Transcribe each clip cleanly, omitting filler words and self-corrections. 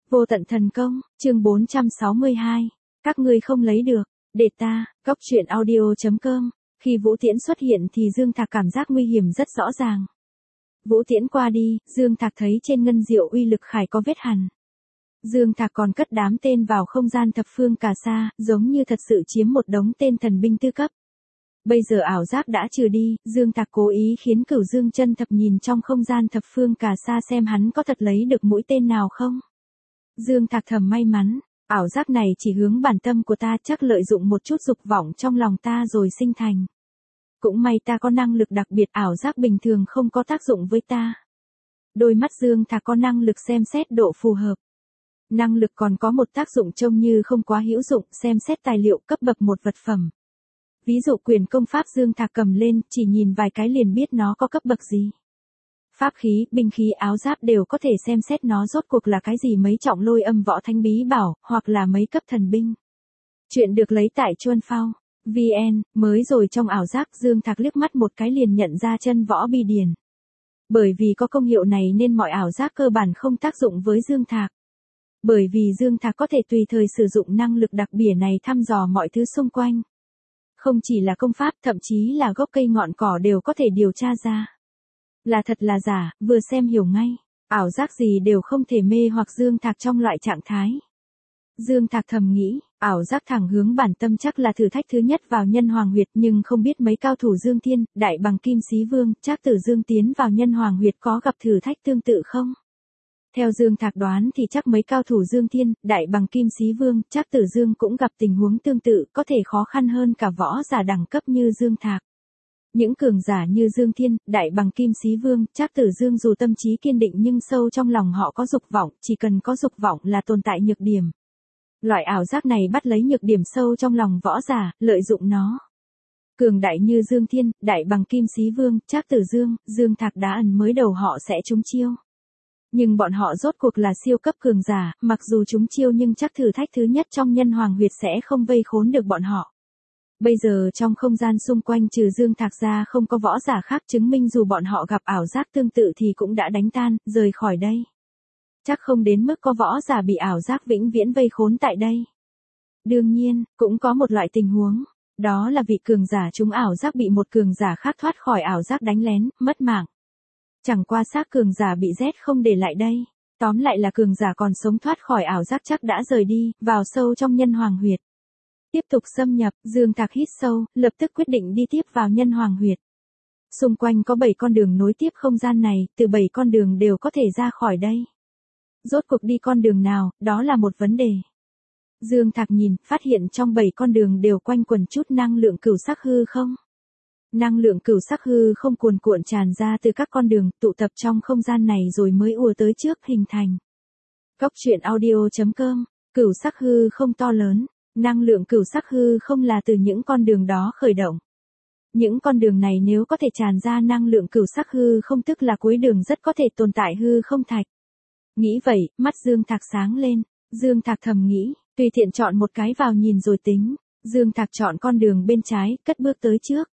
Vô tận thần công, chương 462. Các ngươi không lấy được, để ta, góc truyện audio.com. Khi Vũ Tiễn xuất hiện thì Dương Thạc cảm giác nguy hiểm rất rõ ràng. Vũ Tiễn qua đi, Dương Thạc thấy trên ngân diệu uy lực khải có vết hằn. Dương Thạc còn cất đám tên vào không gian thập phương cà sa, giống như thật sự chiếm một đống tên thần binh tư cấp. Bây giờ ảo giác đã trừ đi, Dương Thạc cố ý khiến Cửu Dương chân thập nhìn trong không gian thập phương cà sa xem hắn có thật lấy được mũi tên nào không. Dương Thạc thầm may mắn, ảo giác này chỉ hướng bản tâm của ta, chắc lợi dụng một chút dục vọng trong lòng ta rồi sinh thành. Cũng may ta có năng lực đặc biệt, ảo giác bình thường không có tác dụng với ta. Đôi mắt Dương Thạc có năng lực xem xét độ phù hợp. Năng lực còn có một tác dụng trông như không quá hữu dụng, xem xét tài liệu cấp bậc một vật phẩm. Ví dụ quyền công pháp Dương Thạc cầm lên, chỉ nhìn vài cái liền biết nó có cấp bậc gì. Pháp khí, binh khí, áo giáp đều có thể xem xét nó rốt cuộc là cái gì, mấy trọng lôi âm võ thánh bí bảo, hoặc là mấy cấp thần binh. Chuyện được lấy tại Chuân Phao VN. Mới rồi trong ảo giác Dương Thạc liếc mắt một cái liền nhận ra chân võ bi điển. Bởi vì có công hiệu này nên mọi ảo giác cơ bản không tác dụng với Dương Thạc. Bởi vì Dương Thạc có thể tùy thời sử dụng năng lực đặc biệt này thăm dò mọi thứ xung quanh. Không chỉ là công pháp, thậm chí là gốc cây ngọn cỏ đều có thể điều tra ra. Là thật là giả, vừa xem hiểu ngay. Ảo giác gì đều không thể mê hoặc Dương Thạc trong loại trạng thái. Dương Thạc thầm nghĩ, ảo giác thẳng hướng bản tâm chắc là thử thách thứ nhất vào nhân hoàng huyệt, nhưng không biết mấy cao thủ Dương Thiên, Đại Bằng Kim Xí Vương, Trác Tử Dương tiến vào nhân hoàng huyệt có gặp thử thách tương tự không? Theo Dương Thạc đoán thì chắc mấy cao thủ Dương Thiên, Đại Bằng Kim Xí Vương, Trác Tử Dương cũng gặp tình huống tương tự, có thể khó khăn hơn cả võ giả đẳng cấp như Dương Thạc. Những cường giả như Dương Thiên, Đại Bằng Kim Xí Vương, Trác Tử Dương dù tâm trí kiên định nhưng sâu trong lòng họ có dục vọng, chỉ cần có dục vọng là tồn tại nhược điểm. Loại ảo giác này bắt lấy nhược điểm sâu trong lòng võ giả, lợi dụng nó. Cường đại như Dương Thiên, Đại Bằng Kim Xí Vương, Trác Tử Dương, Dương Thạc đã ẩn mới đầu họ sẽ trúng chiêu. Nhưng bọn họ rốt cuộc là siêu cấp cường giả, mặc dù trúng chiêu nhưng chắc thử thách thứ nhất trong nhân hoàng huyệt sẽ không vây khốn được bọn họ. Bây giờ trong không gian xung quanh trừ Dương Thạc ra không có võ giả khác, chứng minh dù bọn họ gặp ảo giác tương tự thì cũng đã đánh tan, rời khỏi đây. Chắc không đến mức có võ giả bị ảo giác vĩnh viễn vây khốn tại đây. Đương nhiên, cũng có một loại tình huống, đó là vị cường giả trúng ảo giác bị một cường giả khác thoát khỏi ảo giác đánh lén, mất mạng. Chẳng qua xác cường giả bị rét không để lại đây. Tóm lại là cường giả còn sống thoát khỏi ảo giác chắc đã rời đi, vào sâu trong nhân hoàng huyệt. Tiếp tục xâm nhập, Dương Thạc hít sâu, lập tức quyết định đi tiếp vào nhân hoàng huyệt. Xung quanh có 7 con đường nối tiếp không gian này, từ 7 con đường đều có thể ra khỏi đây. Rốt cuộc đi con đường nào, đó là một vấn đề. Dương Thạc nhìn, phát hiện trong 7 con đường đều quanh quẩn chút năng lượng cửu sắc hư không. Năng lượng cửu sắc hư không cuồn cuộn tràn ra từ các con đường, tụ tập trong không gian này rồi mới ùa tới trước hình thành. Góc truyện audio.com. Cửu sắc hư không to lớn. Năng lượng cửu sắc hư không là từ những con đường đó khởi động. Những con đường này nếu có thể tràn ra năng lượng cửu sắc hư không tức là cuối đường rất có thể tồn tại hư không thạch. Nghĩ vậy, mắt Dương Thạc sáng lên. Dương Thạc thầm nghĩ, tùy tiện chọn một cái vào nhìn rồi tính. Dương Thạc chọn con đường bên trái, cất bước tới trước.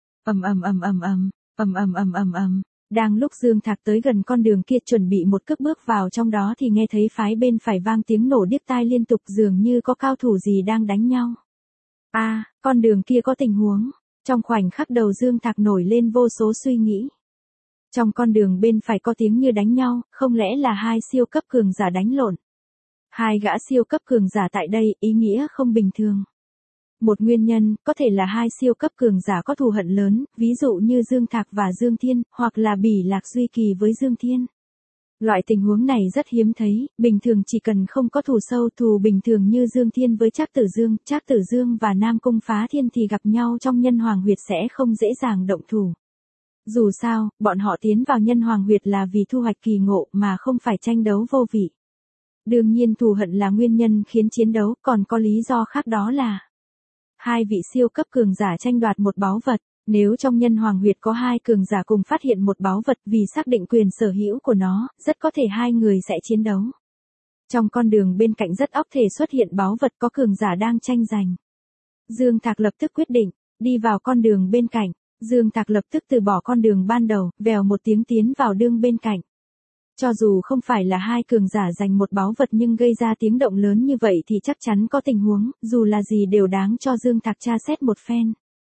Đang lúc Dương Thạc tới gần con đường kia chuẩn bị một cước bước vào trong đó thì nghe thấy phái bên phải vang tiếng nổ điếc tai liên tục, dường như có cao thủ gì đang đánh nhau. Con đường kia có tình huống. Trong khoảnh khắc đầu Dương Thạc nổi lên vô số suy nghĩ. Trong con đường bên phải có tiếng như đánh nhau, không lẽ là 2 siêu cấp cường giả đánh lộn? 2 gã siêu cấp cường giả tại đây, ý nghĩa không bình thường. Một nguyên nhân, có thể là 2 siêu cấp cường giả có thù hận lớn, ví dụ như Dương Thạc và Dương Thiên, hoặc là Bỉ Lạc Duy Kỳ với Dương Thiên. Loại tình huống này rất hiếm thấy, bình thường chỉ cần không có thù sâu, thù bình thường như Dương Thiên với Trác Tử Dương và Nam Cung Phá Thiên thì gặp nhau trong nhân hoàng huyệt sẽ không dễ dàng động thủ. Dù sao, bọn họ tiến vào nhân hoàng huyệt là vì thu hoạch kỳ ngộ mà không phải tranh đấu vô vị. Đương nhiên thù hận là nguyên nhân khiến chiến đấu, còn có lý do khác, đó là 2 vị siêu cấp cường giả tranh đoạt một báu vật. Nếu trong nhân hoàng huyệt có 2 cường giả cùng phát hiện một báu vật vì xác định quyền sở hữu của nó, rất có thể 2 người sẽ chiến đấu. Trong con đường bên cạnh rất óc thể xuất hiện báu vật, có cường giả đang tranh giành. Dương Thạc lập tức quyết định, đi vào con đường bên cạnh. Dương Thạc lập tức từ bỏ con đường ban đầu, vèo một tiếng tiến vào đường bên cạnh. Cho dù không phải là hai cường giả giành một báu vật nhưng gây ra tiếng động lớn như vậy thì chắc chắn có tình huống, dù là gì đều đáng cho Dương Thạc tra xét một phen.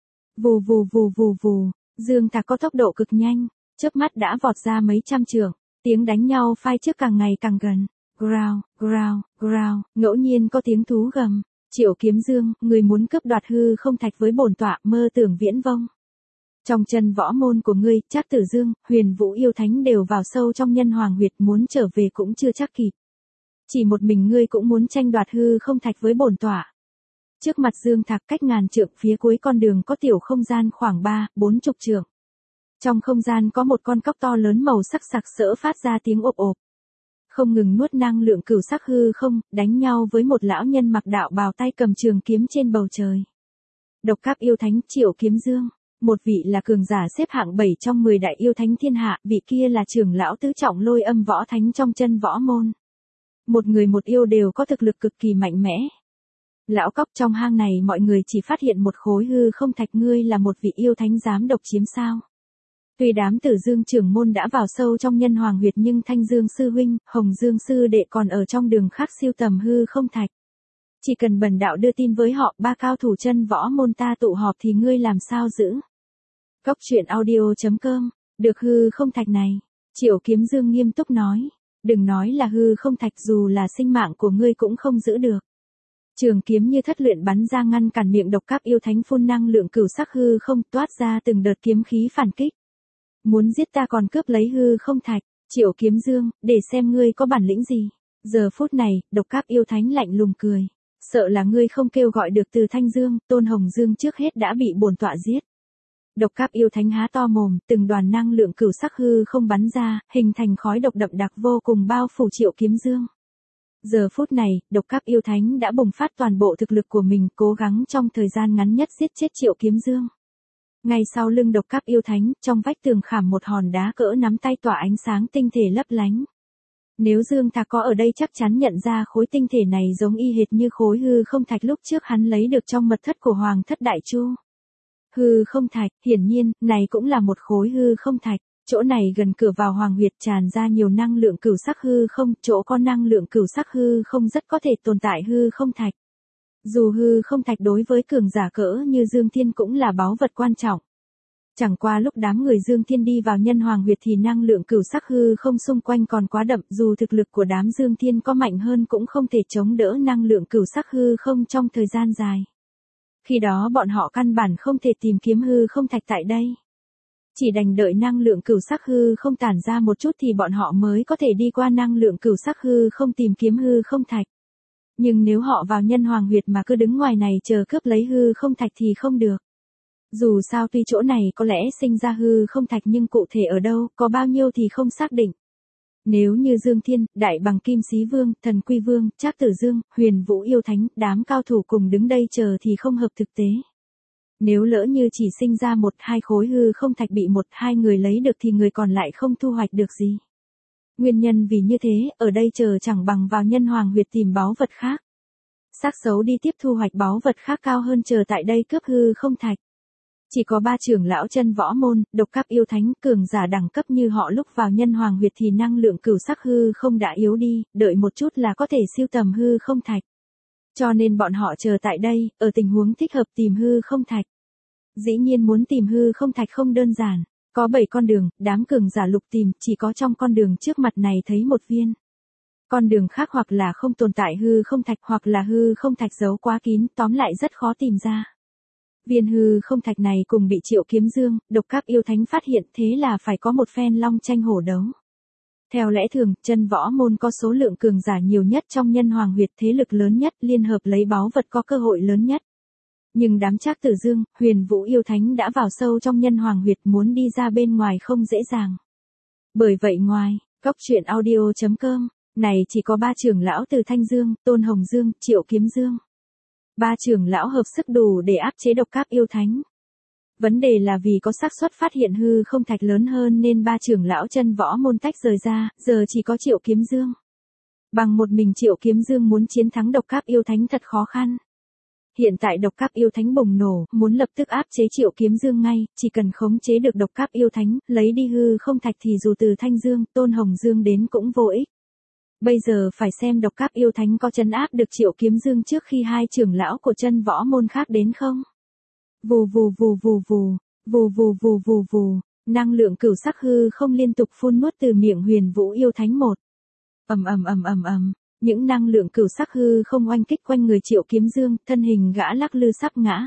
Vù vù vù vù vù, Dương Thạc có tốc độ cực nhanh, chớp mắt đã vọt ra mấy trăm trượng, tiếng đánh nhau phai trước càng ngày càng gần. Growl, growl, growl, ngẫu nhiên có tiếng thú gầm. Triệu Kiếm Dương, người muốn cướp đoạt hư không thạch với bổn tọa, mơ tưởng viễn vông. Trong chân võ môn của ngươi, Trác Tử Dương, Huyền Vũ yêu thánh đều vào sâu trong nhân hoàng huyệt, muốn trở về cũng chưa chắc kịp. Chỉ một mình ngươi cũng muốn tranh đoạt hư không thạch với bổn tọa. Trước mặt Dương Thạc cách ngàn trượng phía cuối con đường có tiểu không gian khoảng 3-40 trượng. Trong không gian có một con cóc to lớn màu sắc sặc sỡ phát ra tiếng ộp ộp. Không ngừng nuốt năng lượng cửu sắc hư không, đánh nhau với một lão nhân mặc đạo bào tay cầm trường kiếm trên bầu trời. Độc Cáp yêu thánh Triệu Kiếm Dương, một vị là cường giả xếp hạng 7 trong 10 đại yêu thánh thiên hạ, vị kia là trưởng lão tứ trọng Lôi Âm võ thánh trong chân võ môn. Một người một yêu đều có thực lực cực kỳ mạnh mẽ. Lão cóc, trong hang này mọi người chỉ phát hiện một khối hư không thạch, ngươi là một vị yêu thánh dám độc chiếm sao? Tuy đám Tử Dương trưởng môn đã vào sâu trong nhân hoàng huyệt nhưng Thanh Dương sư huynh, Hồng Dương sư đệ còn ở trong đường khác siêu tầm hư không thạch. Chỉ cần bần đạo đưa tin với họ, ba cao thủ chân võ môn ta tụ họp thì ngươi làm sao giữ? Cốc truyện audio.com, được hư không thạch này. Triệu Kiếm Dương nghiêm túc nói. Đừng nói là hư không thạch, dù là sinh mạng của ngươi cũng không giữ được. Trường kiếm như thất luyện bắn ra ngăn cản miệng Độc Cáp yêu thánh phun năng lượng cửu sắc hư không, toát ra từng đợt kiếm khí phản kích. Muốn giết ta còn cướp lấy hư không thạch, Triệu Kiếm Dương, để xem ngươi có bản lĩnh gì. Giờ phút này, Độc Cáp yêu thánh lạnh lùng cười. Sợ là ngươi không kêu gọi được từ Thanh Dương, Tôn Hồng Dương trước hết đã bị bổn tọa giết. Độc Cáp yêu thánh há to mồm, từng đoàn năng lượng cửu sắc hư không bắn ra, hình thành khói độc đậm đặc vô cùng bao phủ Triệu Kiếm Dương. Giờ phút này, Độc Cáp yêu thánh đã bùng phát toàn bộ thực lực của mình, cố gắng trong thời gian ngắn nhất giết chết Triệu Kiếm Dương. Ngay sau lưng Độc Cáp yêu thánh, trong vách tường khảm một hòn đá cỡ nắm tay tỏa ánh sáng tinh thể lấp lánh. Nếu Dương Thạc có ở đây chắc chắn nhận ra khối tinh thể này giống y hệt như khối hư không thạch lúc trước hắn lấy được trong mật thất của Hoàng thất Đại Chu. Hư không thạch, hiển nhiên, này cũng là một khối hư không thạch. Chỗ này gần cửa vào hoàng huyệt tràn ra nhiều năng lượng cửu sắc hư không, chỗ có năng lượng cửu sắc hư không rất có thể tồn tại hư không thạch. Dù hư không thạch đối với cường giả cỡ như Dương Thiên cũng là báu vật quan trọng. Chẳng qua lúc đám người Dương Thiên đi vào nhân hoàng huyệt thì năng lượng cửu sắc hư không xung quanh còn quá đậm, dù thực lực của đám Dương Thiên có mạnh hơn cũng không thể chống đỡ năng lượng cửu sắc hư không trong thời gian dài. Khi đó bọn họ căn bản không thể tìm kiếm hư không thạch tại đây. Chỉ đành đợi năng lượng cửu sắc hư không tản ra một chút thì bọn họ mới có thể đi qua năng lượng cửu sắc hư không tìm kiếm hư không thạch. Nhưng nếu họ vào nhân hoàng huyệt mà cứ đứng ngoài này chờ cướp lấy hư không thạch thì không được. Dù sao tuy chỗ này có lẽ sinh ra hư không thạch nhưng cụ thể ở đâu, có bao nhiêu thì không xác định. Nếu như Dương Thiên, Đại Bằng Kim Xí Vương, Thần Quy Vương, Trác Tử Dương, Huyền Vũ yêu thánh, đám cao thủ cùng đứng đây chờ thì không hợp thực tế. Nếu lỡ như chỉ sinh ra 1-2 khối hư không thạch bị 1-2 người lấy được thì người còn lại không thu hoạch được gì. Nguyên nhân vì như thế, ở đây chờ chẳng bằng vào nhân hoàng huyệt tìm báu vật khác. Xác xấu đi tiếp thu hoạch báu vật khác cao hơn chờ tại đây cướp hư không thạch. Chỉ có 3 trưởng lão chân võ môn, Độc Cáp yêu thánh, cường giả đẳng cấp như họ lúc vào nhân hoàng huyệt thì năng lượng cửu sắc hư không đã yếu đi, đợi một chút là có thể siêu tầm hư không thạch. Cho nên bọn họ chờ tại đây, ở tình huống thích hợp tìm hư không thạch. Dĩ nhiên muốn tìm hư không thạch không đơn giản, có 7 con đường, đám cường giả lục tìm, chỉ có trong con đường trước mặt này thấy một viên. Con đường khác hoặc là không tồn tại hư không thạch hoặc là hư không thạch giấu quá kín, tóm lại rất khó tìm ra. Viên hư không thạch này cùng bị Triệu Kiếm Dương, Độc Cáp yêu thánh phát hiện, thế là phải có một phen long tranh hổ đấu. Theo lẽ thường, chân võ môn có số lượng cường giả nhiều nhất trong nhân hoàng huyệt, thế lực lớn nhất, liên hợp lấy báu vật có cơ hội lớn nhất. Nhưng đám Trác Tử Dương, Huyền Vũ yêu thánh đã vào sâu trong nhân hoàng huyệt, muốn đi ra bên ngoài không dễ dàng. Bởi vậy ngoài, Cốc truyện audio.com, này chỉ có 3 trưởng lão từ Thanh Dương, Tôn Hồng Dương, Triệu Kiếm Dương. 3 trưởng lão hợp sức đủ để áp chế Độc Cáp yêu thánh. Vấn đề là vì có xác suất phát hiện hư không thạch lớn hơn nên 3 trưởng lão chân võ môn tách rời ra, giờ chỉ có Triệu Kiếm Dương. Bằng một mình Triệu Kiếm Dương muốn chiến thắng Độc Cáp yêu thánh thật khó khăn. Hiện tại độc các yêu thánh bùng nổ, muốn lập tức áp chế Triệu Kiếm Dương ngay, chỉ cần khống chế được độc các yêu thánh, lấy đi hư không thạch thì dù từ Thanh Dương, Tôn Hồng Dương đến cũng vô ích. Bây giờ phải xem độc các yêu thánh có trấn áp được Triệu Kiếm Dương trước khi hai trưởng lão của chân võ môn khác đến không? Vù vù vù vù vù, vù vù vù vù vù, năng lượng cửu sắc hư không liên tục phun nuốt từ miệng Huyền Vũ yêu thánh một. Ầm ầm ầm ầm ầm. Những năng lượng cửu sắc hư không oanh kích quanh người Triệu Kiếm Dương, thân hình gã lắc lư sắp ngã.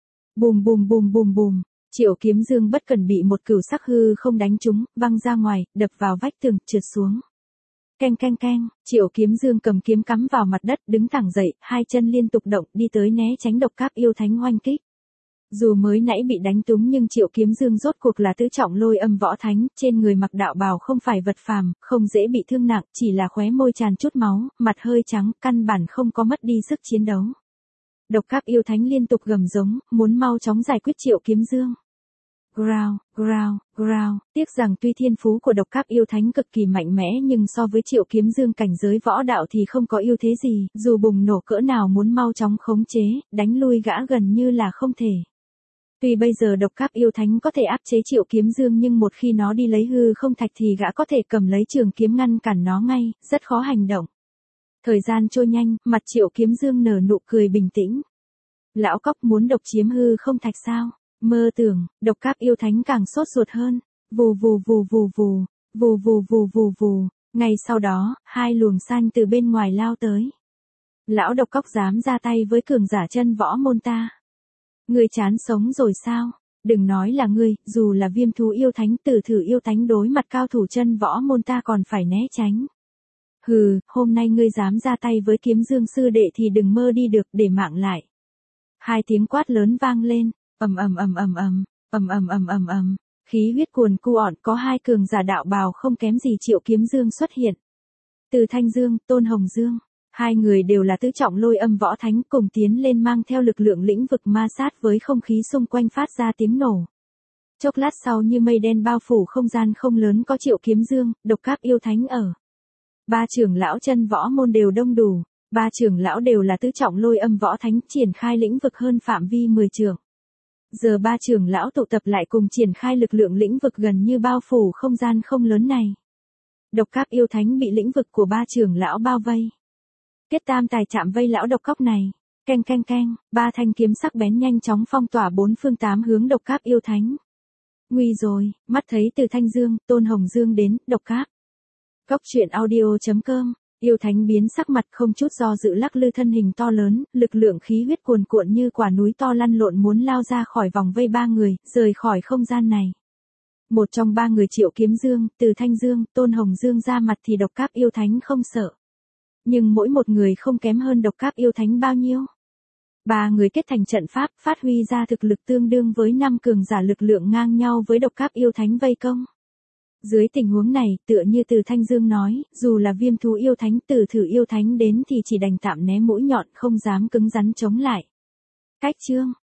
Bùm bùm bùm bùm bùm, Triệu Kiếm Dương bất cần bị một cửu sắc hư không đánh trúng, văng ra ngoài, đập vào vách tường, trượt xuống. Keng keng keng, Triệu Kiếm Dương cầm kiếm cắm vào mặt đất, đứng thẳng dậy, hai chân liên tục động, đi tới né tránh độc các yêu thánh oanh kích. Dù mới nãy bị đánh trúng nhưng Triệu Kiếm Dương rốt cuộc là tứ trọng lôi âm võ thánh, trên người mặc đạo bào không phải vật phàm, không dễ bị thương nặng, chỉ là khóe môi tràn chút máu, mặt hơi trắng, căn bản không có mất đi sức chiến đấu. Độc các yêu thánh liên tục gầm giống, muốn mau chóng giải quyết Triệu Kiếm Dương. Growl, growl, growl, tiếc rằng tuy thiên phú của độc các yêu thánh cực kỳ mạnh mẽ nhưng so với Triệu Kiếm Dương cảnh giới võ đạo thì không có ưu thế gì, dù bùng nổ cỡ nào muốn mau chóng khống chế, đánh lui gã gần như là không thể. Tuy bây giờ độc các yêu thánh có thể áp chế Triệu Kiếm Dương nhưng một khi nó đi lấy hư không thạch thì gã có thể cầm lấy trường kiếm ngăn cản nó ngay, rất khó hành động. Thời gian trôi nhanh, mặt Triệu Kiếm Dương nở nụ cười bình tĩnh. Lão cóc muốn độc chiếm hư không thạch sao? Mơ tưởng, độc các yêu thánh càng sốt ruột hơn. Vù vù vù vù vù, vù vù vù vù vù. Ngay sau đó, hai luồng xanh từ bên ngoài lao tới. Lão độc cóc dám ra tay với cường giả chân võ môn ta. Ngươi chán sống rồi sao? Đừng nói là ngươi, dù là Viêm thú yêu thánh Tử Thử yêu thánh đối mặt cao thủ chân võ môn ta còn phải né tránh. Hừ, hôm nay ngươi dám ra tay với Kiếm Dương sư đệ thì đừng mơ đi được, để mạng lại. Hai tiếng quát lớn vang lên, ầm ầm ầm ầm ầm, ầm ầm ầm ầm ầm, khí huyết cuồn cuộn, có hai cường giả đạo bào không kém gì Triệu Kiếm Dương xuất hiện. Từ Thanh Dương, Tôn Hồng Dương, hai người đều là tứ trọng lôi âm võ thánh, cùng tiến lên mang theo lực lượng lĩnh vực ma sát với không khí xung quanh phát ra tiếng nổ. Chốc lát sau như mây đen bao phủ không gian không lớn có Triệu Kiếm Dương, độc các yêu thánh ở. Ba trưởng lão chân võ môn đều đông đủ, ba trưởng lão đều là tứ trọng lôi âm võ thánh, triển khai lĩnh vực hơn phạm vi 10 trượng. Giờ ba trưởng lão tụ tập lại cùng triển khai lực lượng lĩnh vực gần như bao phủ không gian không lớn này. Độc các yêu thánh bị lĩnh vực của ba trưởng lão bao vây. Kết tam tài chạm vây lão độc cóc này. Keng keng keng, ba thanh kiếm sắc bén nhanh chóng phong tỏa bốn phương tám hướng độc các yêu thánh. Nguy rồi, mắt thấy từ Thanh Dương, Tôn Hồng Dương đến, độc các. Góc truyện audio.com, yêu thánh biến sắc mặt không chút do dự lắc lư thân hình to lớn, lực lượng khí huyết cuồn cuộn như quả núi to lăn lộn muốn lao ra khỏi vòng vây ba người, rời khỏi không gian này. Một trong ba người Triệu Kiếm Dương, từ Thanh Dương, Tôn Hồng Dương ra mặt thì độc các yêu thánh không sợ. Nhưng mỗi một người không kém hơn độc các yêu thánh bao nhiêu. Ba người kết thành trận pháp, phát huy ra thực lực tương đương với 5 cường giả lực lượng ngang nhau với độc các yêu thánh vây công. Dưới tình huống này, tựa như từ Thanh Dương nói, dù là Viêm thú yêu thánh Tử Thử yêu thánh đến thì chỉ đành tạm né mũi nhọn, không dám cứng rắn chống lại. Cách chương